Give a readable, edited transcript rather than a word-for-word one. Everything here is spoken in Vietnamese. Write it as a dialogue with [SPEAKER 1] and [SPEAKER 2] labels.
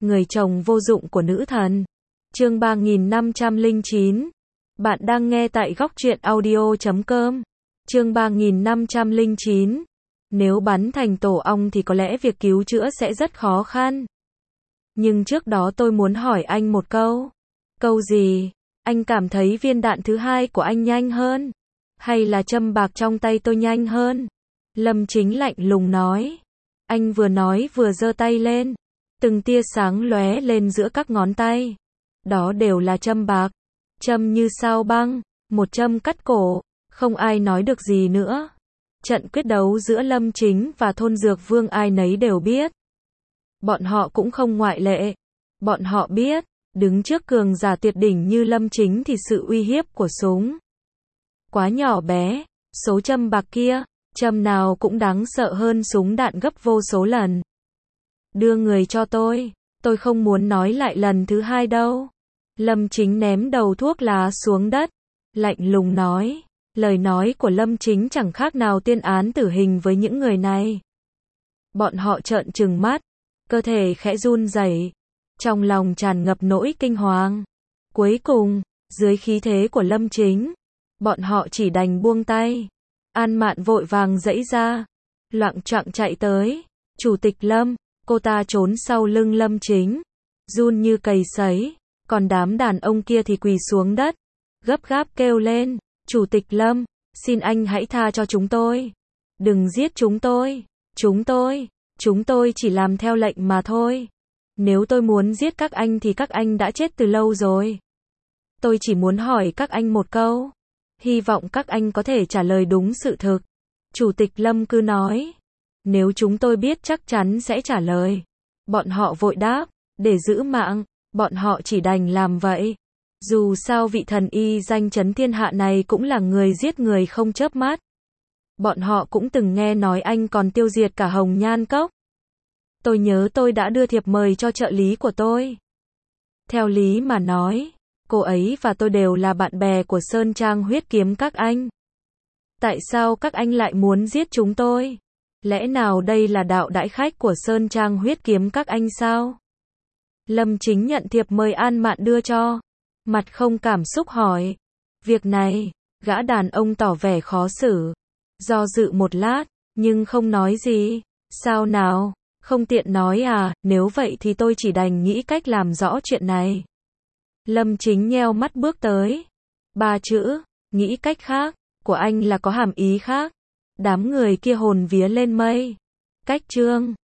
[SPEAKER 1] người chồng vô dụng của nữ thần. Chương 3509. Bạn đang nghe tại góc truyện audio.com. Chương 3509. Nếu bắn thành tổ ong thì có lẽ việc cứu chữa sẽ rất khó khăn. Nhưng trước đó tôi muốn hỏi anh một câu. Câu gì? Anh cảm thấy viên đạn thứ hai của anh nhanh hơn? Hay là châm bạc trong tay tôi nhanh hơn? Lâm Chính lạnh lùng nói. Anh vừa nói vừa giơ tay lên. Từng tia sáng lóe lên giữa các ngón tay. Đó đều là châm bạc. Châm như sao băng, một châm cắt cổ. Không ai nói được gì nữa. Trận quyết đấu giữa Lâm Chính và Thôn Dược Vương ai nấy đều biết. Bọn họ cũng không ngoại lệ. Bọn họ biết, đứng trước cường giả tuyệt đỉnh như Lâm Chính thì sự uy hiếp của súng quá nhỏ bé. Số châm bạc kia, châm nào cũng đáng sợ hơn súng đạn gấp vô số lần. Đưa người cho tôi không muốn nói lại lần thứ hai đâu. Lâm Chính ném đầu thuốc lá xuống đất, lạnh lùng nói. Lời nói của Lâm Chính chẳng khác nào tuyên án tử hình với những người này. Bọn họ trợn trừng mắt, cơ thể khẽ run rẩy, trong lòng tràn ngập nỗi kinh hoàng. Cuối cùng, dưới khí thế của Lâm Chính, bọn họ chỉ đành buông tay. An Mạn vội vàng giãy ra, loạng choạng chạy tới. Chủ tịch Lâm, cô ta trốn sau lưng Lâm Chính, run như cầy sấy. Còn đám đàn ông kia thì quỳ xuống đất, gấp gáp kêu lên. Chủ tịch Lâm, xin anh hãy tha cho chúng tôi. Đừng giết chúng tôi. Chúng tôi chỉ làm theo lệnh mà thôi. Nếu tôi muốn giết các anh thì các anh đã chết từ lâu rồi. Tôi chỉ muốn hỏi các anh một câu. Hy vọng các anh có thể trả lời đúng sự thực. Chủ tịch Lâm cứ nói. Nếu chúng tôi biết chắc chắn sẽ trả lời. Bọn họ vội đáp. Để giữ mạng, bọn họ chỉ đành làm vậy. Dù sao vị thần y danh chấn thiên hạ này cũng là người giết người không chớp mắt. Bọn họ cũng từng nghe nói anh còn tiêu diệt cả Hồng Nhan Cốc. Tôi nhớ tôi đã đưa thiệp mời cho trợ lý của tôi. Theo lý mà nói, cô ấy và tôi đều là bạn bè của Sơn Trang huyết kiếm các anh. Tại sao các anh lại muốn giết chúng tôi? Lẽ nào đây là đạo đãi khách của Sơn Trang huyết kiếm các anh sao? Lâm Chính nhận thiệp mời An Mạn đưa cho. Mặt không cảm xúc hỏi. Việc này, gã đàn ông tỏ vẻ khó xử. Do dự một lát, nhưng không nói gì. Sao nào, không tiện nói à, nếu vậy thì tôi chỉ đành nghĩ cách làm rõ chuyện này. Lâm Chính nheo mắt bước tới. 3 chữ, nghĩ cách khác, của anh là có hàm ý khác. Đám người kia hồn vía lên mây. Cách chương